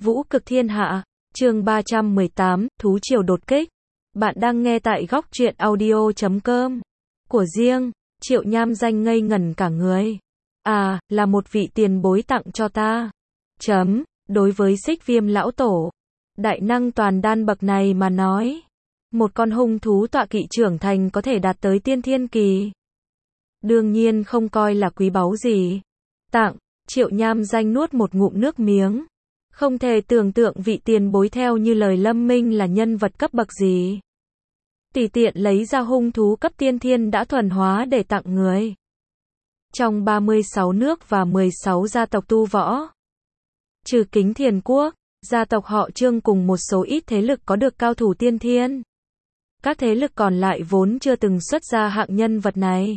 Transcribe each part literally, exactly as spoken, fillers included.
Vũ cực thiên hạ, chương ba trăm mười tám, thú triều đột kích. Bạn đang nghe tại góc truyện audio chấm com. Của riêng, Triệu Nham Danh ngây ngẩn cả người. À, là một vị tiền bối tặng cho ta. Chấm, đối với Xích Viêm lão tổ, đại năng toàn đan bậc này mà nói, một con hung thú tọa kỵ trưởng thành có thể đạt tới tiên thiên kỳ. Đương nhiên không coi là quý báu gì. Tặng, Triệu Nham Danh nuốt một ngụm nước miếng. Không thể tưởng tượng vị tiền bối theo như lời Lâm Minh là nhân vật cấp bậc gì. Tùy tiện lấy ra hung thú cấp tiên thiên đã thuần hóa để tặng người. Trong ba mươi sáu nước và mười sáu gia tộc tu võ, trừ Kính Thiền Quốc, gia tộc họ Trương cùng một số ít thế lực có được cao thủ tiên thiên. Các thế lực còn lại vốn chưa từng xuất ra hạng nhân vật này.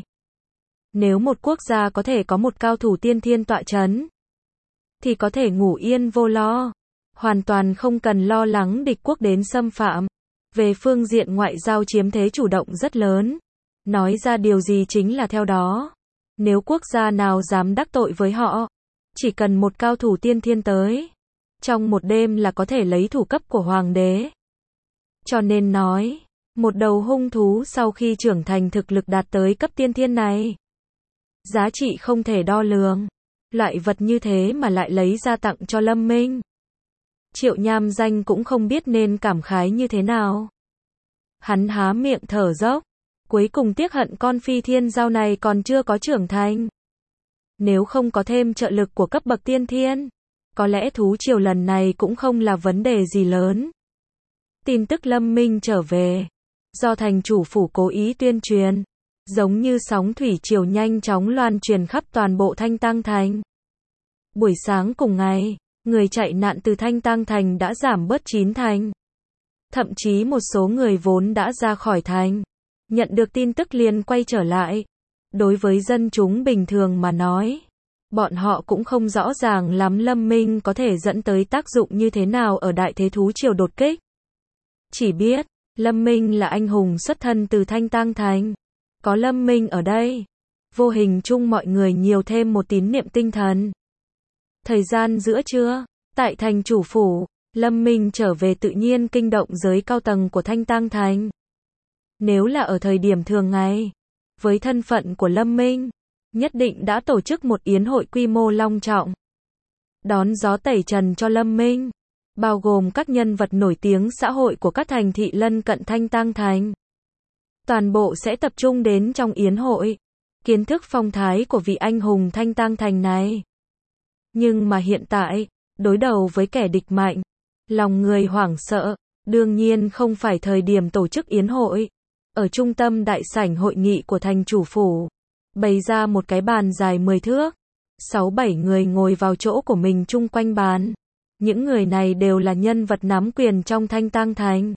Nếu một quốc gia có thể có một cao thủ tiên thiên tọa chấn, thì có thể ngủ yên vô lo, hoàn toàn không cần lo lắng địch quốc đến xâm phạm. Về phương diện ngoại giao chiếm thế chủ động rất lớn. Nói ra điều gì chính là theo đó. Nếu quốc gia nào dám đắc tội với họ, chỉ cần một cao thủ tiên thiên tới, trong một đêm là có thể lấy thủ cấp của hoàng đế. Cho nên nói, một đầu hung thú sau khi trưởng thành thực lực đạt tới cấp tiên thiên này, giá trị không thể đo lường. Loại vật như thế mà lại lấy ra tặng cho Lâm Minh. Triệu Nham Danh cũng không biết nên cảm khái như thế nào. Hắn há miệng thở dốc. Cuối cùng tiếc hận con phi thiên giao này còn chưa có trưởng thành. Nếu không có thêm trợ lực của cấp bậc tiên thiên, có lẽ thú triều lần này cũng không là vấn đề gì lớn. Tin tức Lâm Minh trở về, do thành chủ phủ cố ý tuyên truyền, giống như sóng thủy triều nhanh chóng loan truyền khắp toàn bộ Thanh Tăng Thành. Buổi sáng cùng ngày, người chạy nạn từ Thanh Tăng Thành đã giảm bớt chín thành. Thậm chí một số người vốn đã ra khỏi thành, nhận được tin tức liền quay trở lại. Đối với dân chúng bình thường mà nói, bọn họ cũng không rõ ràng lắm Lâm Minh có thể dẫn tới tác dụng như thế nào ở đại thế thú triều đột kích. Chỉ biết, Lâm Minh là anh hùng xuất thân từ Thanh Tăng Thành. Có Lâm Minh ở đây, vô hình chung mọi người nhiều thêm một tín niệm tinh thần. Thời gian giữa trưa, tại thành chủ phủ, Lâm Minh trở về tự nhiên kinh động giới cao tầng của Thanh Tăng Thành. Nếu là ở thời điểm thường ngày, với thân phận của Lâm Minh, nhất định đã tổ chức một yến hội quy mô long trọng, đón gió tẩy trần cho Lâm Minh, bao gồm các nhân vật nổi tiếng xã hội của các thành thị lân cận Thanh Tăng Thành. Toàn bộ sẽ tập trung đến trong yến hội, kiến thức phong thái của vị anh hùng Thanh Tăng Thành này. Nhưng mà hiện tại, đối đầu với kẻ địch mạnh, lòng người hoảng sợ, đương nhiên không phải thời điểm tổ chức yến hội. Ở trung tâm đại sảnh hội nghị của thành chủ phủ, bày ra một cái bàn dài mười thước, sáu bảy người ngồi vào chỗ của mình chung quanh bàn. Những người này đều là nhân vật nắm quyền trong Thanh Tăng Thành,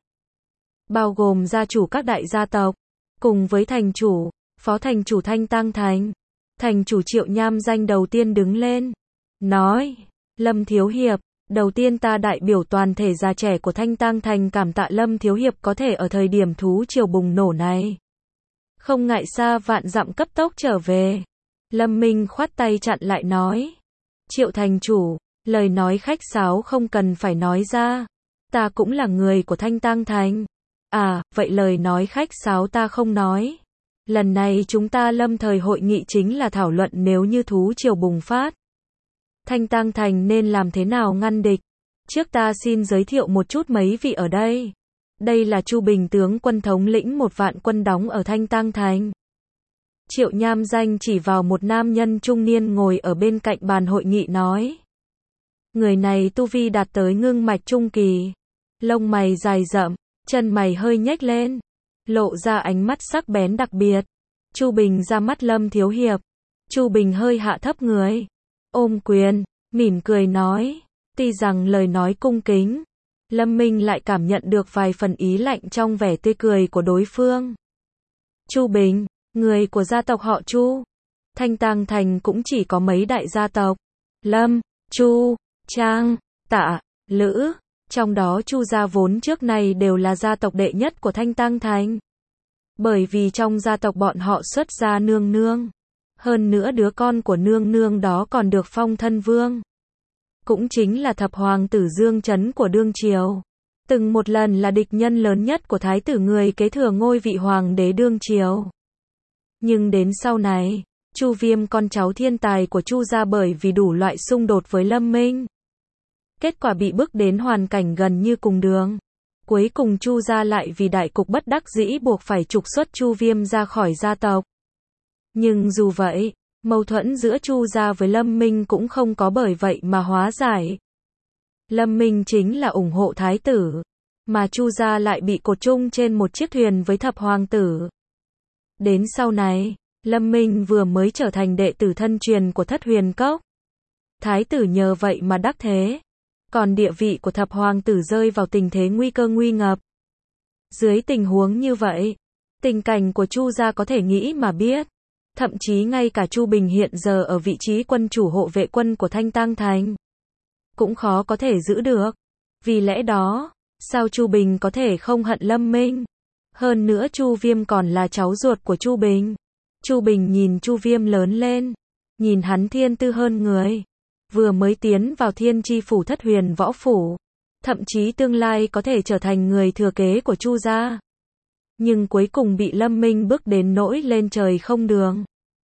bao gồm gia chủ các đại gia tộc, cùng với thành chủ, phó thành chủ Thanh Tăng Thành. Thành chủ Triệu Nham Danh đầu tiên đứng lên, nói: Lâm Thiếu Hiệp, đầu tiên ta đại biểu toàn thể già trẻ của Thanh Tăng Thành cảm tạ Lâm Thiếu Hiệp có thể ở thời điểm thú triều bùng nổ này, không ngại xa vạn dặm cấp tốc trở về. Lâm Minh khoát tay chặn lại nói: Triệu thành chủ, lời nói khách sáo không cần phải nói ra. Ta cũng là người của Thanh Tăng Thành. À, vậy lời nói khách sáo ta không nói. Lần này chúng ta lâm thời hội nghị chính là thảo luận nếu như thú triều bùng phát, Thanh Tăng Thành nên làm thế nào ngăn địch. Trước ta xin giới thiệu một chút mấy vị ở đây. Đây là Chu Bình tướng quân thống lĩnh một vạn quân đóng ở Thanh Tăng Thành. Triệu Nham Danh chỉ vào một nam nhân trung niên ngồi ở bên cạnh bàn hội nghị nói. Người này tu vi đạt tới ngưng mạch trung kỳ. Lông mày dài rậm, chân mày hơi nhếch lên, lộ ra ánh mắt sắc bén đặc biệt. Chu Bình ra mắt Lâm Thiếu Hiệp. Chu Bình hơi hạ thấp người, ôm quyền, mỉm cười nói. Tuy rằng lời nói cung kính, Lâm Minh lại cảm nhận được vài phần ý lạnh trong vẻ tươi cười của đối phương. Chu Bình, người của gia tộc họ Chu. Thanh Tăng Thành cũng chỉ có mấy đại gia tộc, Lâm, Chu, Trang, Tạ, Lữ. Trong đó Chu gia vốn trước này đều là gia tộc đệ nhất của Thanh Tăng Thành. Bởi vì trong gia tộc bọn họ xuất gia nương nương. Hơn nữa đứa con của nương nương đó còn được phong thân vương. cũng chính là thập hoàng tử Dương Chấn của đương triều. Từng một lần là địch nhân lớn nhất của thái tử người kế thừa ngôi vị hoàng đế đương triều. Nhưng đến sau này, Chu Viêm con cháu thiên tài của Chu gia bởi vì đủ loại xung đột với Lâm Minh. Kết quả bị bức đến hoàn cảnh gần như cùng đường. Cuối cùng Chu gia lại vì đại cục bất đắc dĩ buộc phải trục xuất Chu Viêm ra khỏi gia tộc. Nhưng dù vậy, mâu thuẫn giữa Chu gia với Lâm Minh cũng không có bởi vậy mà hóa giải. Lâm Minh chính là ủng hộ thái tử, mà Chu gia lại bị cột chung trên một chiếc thuyền với thập hoàng tử. Đến sau này, Lâm Minh vừa mới trở thành đệ tử thân truyền của Thất Huyền Cốc. Thái tử nhờ vậy mà đắc thế. Còn địa vị của thập hoàng tử rơi vào tình thế nguy cơ nguy ngập. Dưới tình huống như vậy, tình cảnh của Chu gia có thể nghĩ mà biết. Thậm chí ngay cả Chu Bình hiện giờ ở vị trí quân chủ hộ vệ quân của Thanh Tang Thành cũng khó có thể giữ được. Vì lẽ đó, sao Chu Bình có thể không hận Lâm Minh? Hơn nữa Chu Viêm còn là cháu ruột của Chu Bình. Chu Bình nhìn Chu Viêm lớn lên, nhìn hắn thiên tư hơn người, vừa mới tiến vào Thiên Chi phủ Thất Huyền Võ phủ, thậm chí tương lai có thể trở thành người thừa kế của Chu gia. Nhưng cuối cùng bị Lâm Minh bước đến nỗi lên trời không đường,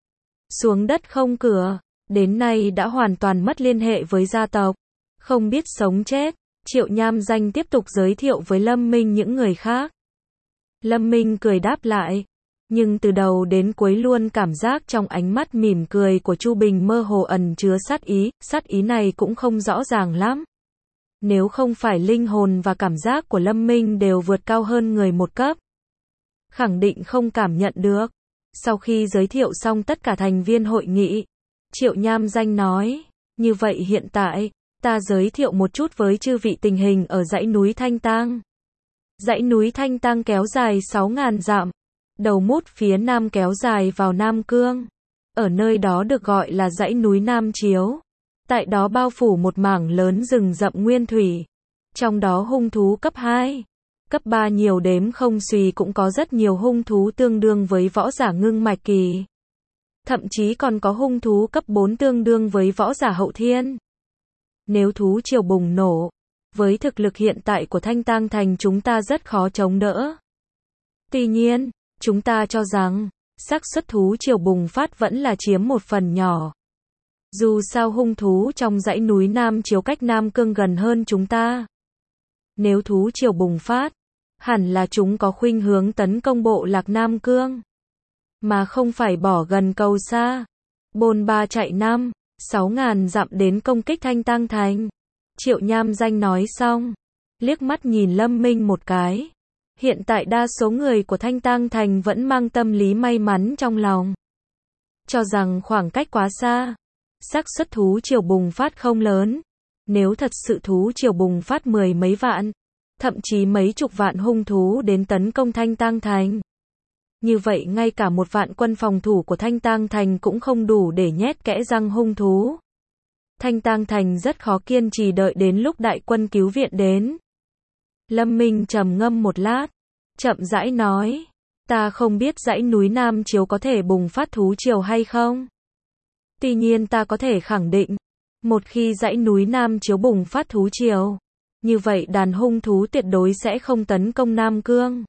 xuống đất không cửa, đến nay đã hoàn toàn mất liên hệ với gia tộc, không biết sống chết. Triệu Nham Danh tiếp tục giới thiệu với Lâm Minh những người khác. Lâm Minh cười đáp lại, nhưng từ đầu đến cuối luôn cảm giác trong ánh mắt mỉm cười của Chu Bình mơ hồ ẩn chứa sát ý, sát ý này cũng không rõ ràng lắm. Nếu không phải linh hồn và cảm giác của Lâm Minh đều vượt cao hơn người một cấp, khẳng định không cảm nhận được. Sau khi giới thiệu xong tất cả thành viên hội nghị, Triệu Nham Danh nói, như vậy hiện tại, ta giới thiệu một chút với chư vị tình hình ở dãy núi Thanh Tang. Dãy núi Thanh Tang kéo dài sáu nghìn dặm, đầu mút phía nam kéo dài vào Nam Cương. Ở nơi đó được gọi là dãy núi Nam Chiếu. Tại đó bao phủ một mảng lớn rừng rậm nguyên thủy. Trong đó hung thú cấp hai, cấp ba nhiều đếm không xuể, cũng có rất nhiều hung thú tương đương với võ giả ngưng mạch kỳ. Thậm chí còn có hung thú cấp bốn tương đương với võ giả hậu thiên. Nếu thú triều bùng nổ, với thực lực hiện tại của Thanh Tang Thành chúng ta rất khó chống đỡ. Tuy nhiên, chúng ta cho rằng, xác suất thú triều bùng phát vẫn là chiếm một phần nhỏ. Dù sao hung thú trong dãy núi Nam Chiếu cách Nam Cương gần hơn chúng ta. Nếu thú triều bùng phát, hẳn là chúng có khuynh hướng tấn công bộ lạc Nam Cương, mà không phải bỏ gần cầu xa, bôn ba chạy năm, sáu ngàn dặm đến công kích Thanh Tang Thành. Triệu Nham Danh nói xong, liếc mắt nhìn Lâm Minh một cái. Hiện tại đa số người của Thanh Tang Thành vẫn mang tâm lý may mắn trong lòng, cho rằng khoảng cách quá xa, xác suất thú triều bùng phát không lớn. Nếu thật sự thú triều bùng phát mười mấy vạn, thậm chí mấy chục vạn hung thú đến tấn công Thanh Tang Thành, như vậy ngay cả một vạn quân phòng thủ của Thanh Tang Thành cũng không đủ để nhét kẽ răng hung thú. Thanh Tang Thành rất khó kiên trì đợi đến lúc đại quân cứu viện đến. Lâm Minh trầm ngâm một lát, chậm rãi nói, ta không biết dãy núi Nam Chiếu có thể bùng phát thú triều hay không. Tuy nhiên ta có thể khẳng định, một khi dãy núi Nam Chiếu bùng phát thú triều, như vậy đàn hung thú tuyệt đối sẽ không tấn công Nam Cương,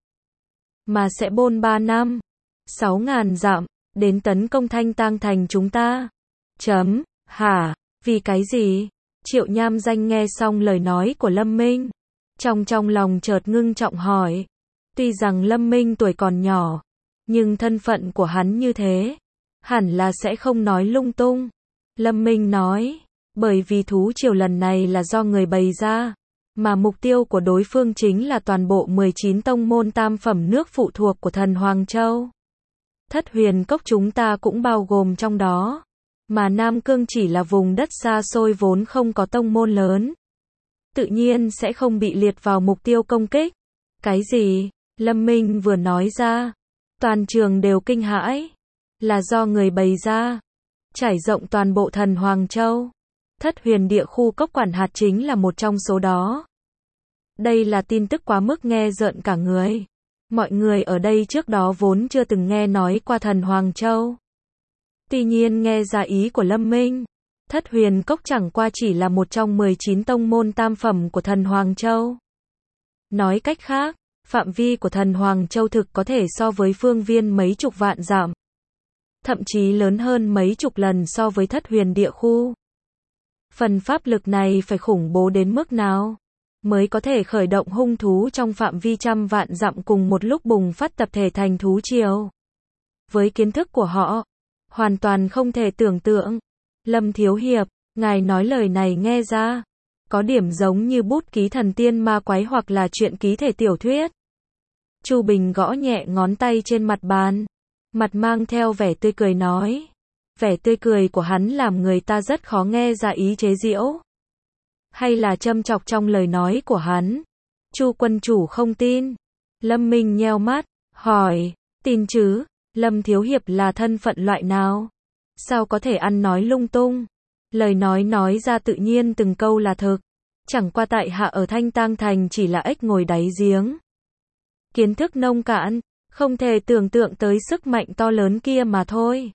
mà sẽ bôn ba năm, sáu ngàn dặm, đến tấn công Thanh Tang Thành chúng ta. Chấm, hả, vì cái gì? Triệu Nham Danh nghe xong lời nói của Lâm Minh, trong trong lòng chợt ngưng trọng hỏi. Tuy rằng Lâm Minh tuổi còn nhỏ, nhưng thân phận của hắn như thế, hẳn là sẽ không nói lung tung. Lâm Minh nói, bởi vì thú triều lần này là do người bày ra, mà mục tiêu của đối phương chính là toàn bộ mười chín tông môn tam phẩm nước phụ thuộc của thần Hoàng Châu. Thất Huyền Cốc chúng ta cũng bao gồm trong đó, mà Nam Cương chỉ là vùng đất xa xôi vốn không có tông môn lớn, tự nhiên sẽ không bị liệt vào mục tiêu công kích. Cái gì? Lâm Minh vừa nói ra, toàn trường đều kinh hãi, là do người bày ra, trải rộng toàn bộ thần Hoàng Châu. Thất Huyền Địa khu cốc quản hạt chính là một trong số đó. Đây là tin tức quá mức nghe rợn cả người. Mọi người ở đây trước đó vốn chưa từng nghe nói qua thần Hoàng Châu. Tuy nhiên nghe ra ý của Lâm Minh, Thất Huyền Cốc chẳng qua chỉ là một trong mười chín tông môn tam phẩm của thần Hoàng Châu. Nói cách khác, phạm vi của thần Hoàng Châu thực có thể so với phương viên mấy chục vạn dặm. Thậm chí lớn hơn mấy chục lần so với Thất Huyền địa khu. Phần pháp lực này phải khủng bố đến mức nào mới có thể khởi động hung thú trong phạm vi trăm vạn dặm cùng một lúc bùng phát tập thể thành thú triều. Với kiến thức của họ, hoàn toàn không thể tưởng tượng. Lâm Thiếu Hiệp, ngài nói lời này nghe ra, có điểm giống như bút ký thần tiên ma quái hoặc là truyện ký thể tiểu thuyết. Chu Bình gõ nhẹ ngón tay trên mặt bàn, mặt mang theo vẻ tươi cười nói. Vẻ tươi cười của hắn làm người ta rất khó nghe ra ý chế giễu. Hay là châm chọc trong lời nói của hắn. Chu quân chủ không tin. Lâm Minh nheo mắt, hỏi, tin chứ, Lâm Thiếu Hiệp là thân phận loại nào? Sao có thể ăn nói lung tung? Lời nói nói ra tự nhiên từng câu là thực. Chẳng qua tại hạ ở Thanh Tang Thành chỉ là ếch ngồi đáy giếng. Kiến thức nông cạn, không thể tưởng tượng tới sức mạnh to lớn kia mà thôi.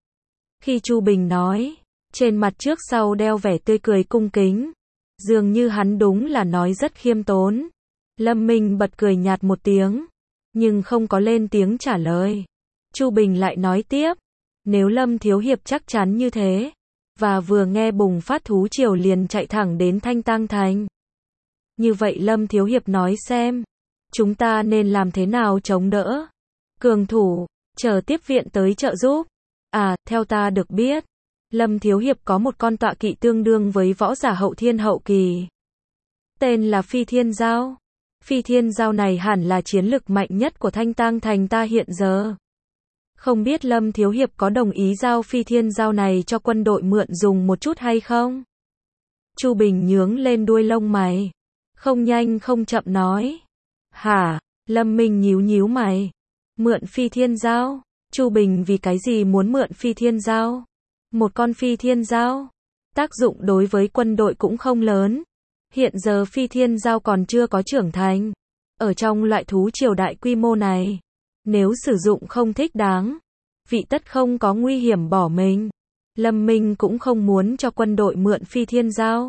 Khi Chu Bình nói, trên mặt trước sau đeo vẻ tươi cười cung kính. Dường như hắn đúng là nói rất khiêm tốn. Lâm Minh bật cười nhạt một tiếng, nhưng không có lên tiếng trả lời. Chu Bình lại nói tiếp, nếu Lâm Thiếu Hiệp chắc chắn như thế, và vừa nghe bùng phát thú triều liền chạy thẳng đến Thanh Tang Thành. Như vậy Lâm Thiếu Hiệp nói xem, chúng ta nên làm thế nào chống đỡ? Cường thủ, chờ tiếp viện tới trợ giúp. À, theo ta được biết, Lâm Thiếu Hiệp có một con tọa kỵ tương đương với võ giả hậu thiên hậu kỳ. Tên là Phi Thiên Giao. Phi Thiên Giao này hẳn là chiến lực mạnh nhất của Thanh Tang Thành ta hiện giờ. Không biết Lâm Thiếu Hiệp có đồng ý giao Phi Thiên Giao này cho quân đội mượn dùng một chút hay không? Chu Bình nhướng lên đuôi lông mày. Không nhanh không chậm nói. Hả? Lâm Minh nhíu nhíu mày. Mượn Phi Thiên Giao? Chu Bình vì cái gì muốn mượn Phi Thiên Giao? Một con Phi Thiên Giao, tác dụng đối với quân đội cũng không lớn. Hiện giờ Phi Thiên Giao còn chưa có trưởng thành. Ở trong loại thú triều đại quy mô này, nếu sử dụng không thích đáng, vị tất không có nguy hiểm bỏ mình. Lâm Minh cũng không muốn cho quân đội mượn Phi Thiên Giao.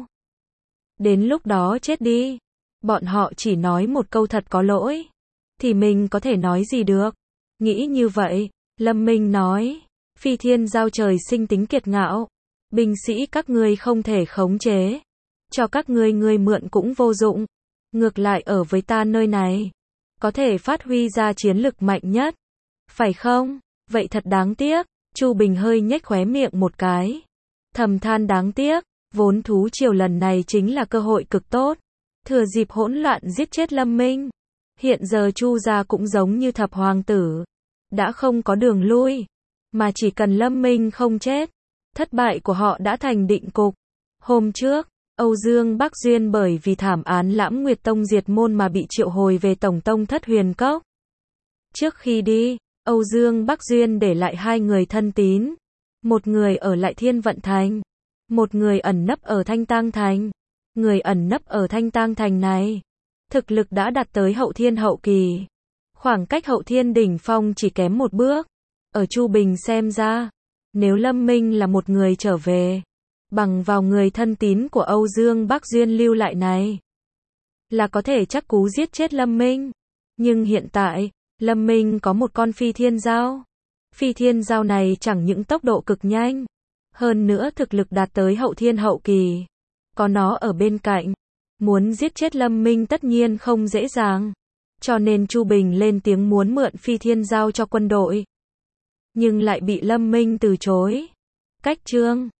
Đến lúc đó chết đi. Bọn họ chỉ nói một câu thật có lỗi, thì mình có thể nói gì được. Nghĩ như vậy, Lâm Minh nói. Phi Thiên Giao trời sinh tính kiệt ngạo. Binh sĩ các ngươi không thể khống chế. Cho các ngươi ngươi mượn cũng vô dụng. Ngược lại ở với ta nơi này, có thể phát huy ra chiến lực mạnh nhất. Phải không? Vậy thật đáng tiếc. Chu Bình hơi nhếch khóe miệng một cái. Thầm than đáng tiếc. Vốn thú triều lần này chính là cơ hội cực tốt. Thừa dịp hỗn loạn giết chết Lâm Minh. Hiện giờ Chu gia cũng giống như thập hoàng tử. Đã không có đường lui. Mà chỉ cần Lâm Minh không chết, thất bại của họ đã thành định cục. Hôm trước, Âu Dương Bắc Duyên bởi vì thảm án Lãm Nguyệt Tông diệt môn mà bị triệu hồi về Tổng Tông Thất Huyền Cốc. Trước khi đi, Âu Dương Bắc Duyên để lại hai người thân tín. Một người ở lại Thiên Vận Thành, một người ẩn nấp ở Thanh Tang Thành. Người ẩn nấp ở Thanh Tang Thành này, thực lực đã đạt tới hậu thiên hậu kỳ. Khoảng cách hậu thiên đỉnh phong chỉ kém một bước. Ở Chu Bình xem ra, nếu Lâm Minh là một người trở về, bằng vào người thân tín của Âu Dương Bắc Duyên lưu lại này, là có thể chắc cú giết chết Lâm Minh. Nhưng hiện tại, Lâm Minh có một con Phi Thiên Giao. Phi Thiên Giao này chẳng những tốc độ cực nhanh, hơn nữa thực lực đạt tới hậu thiên hậu kỳ. Có nó ở bên cạnh, muốn giết chết Lâm Minh tất nhiên không dễ dàng. Cho nên Chu Bình lên tiếng muốn mượn Phi Thiên Giao cho quân đội. Nhưng lại bị Lâm Minh từ chối. Cách chương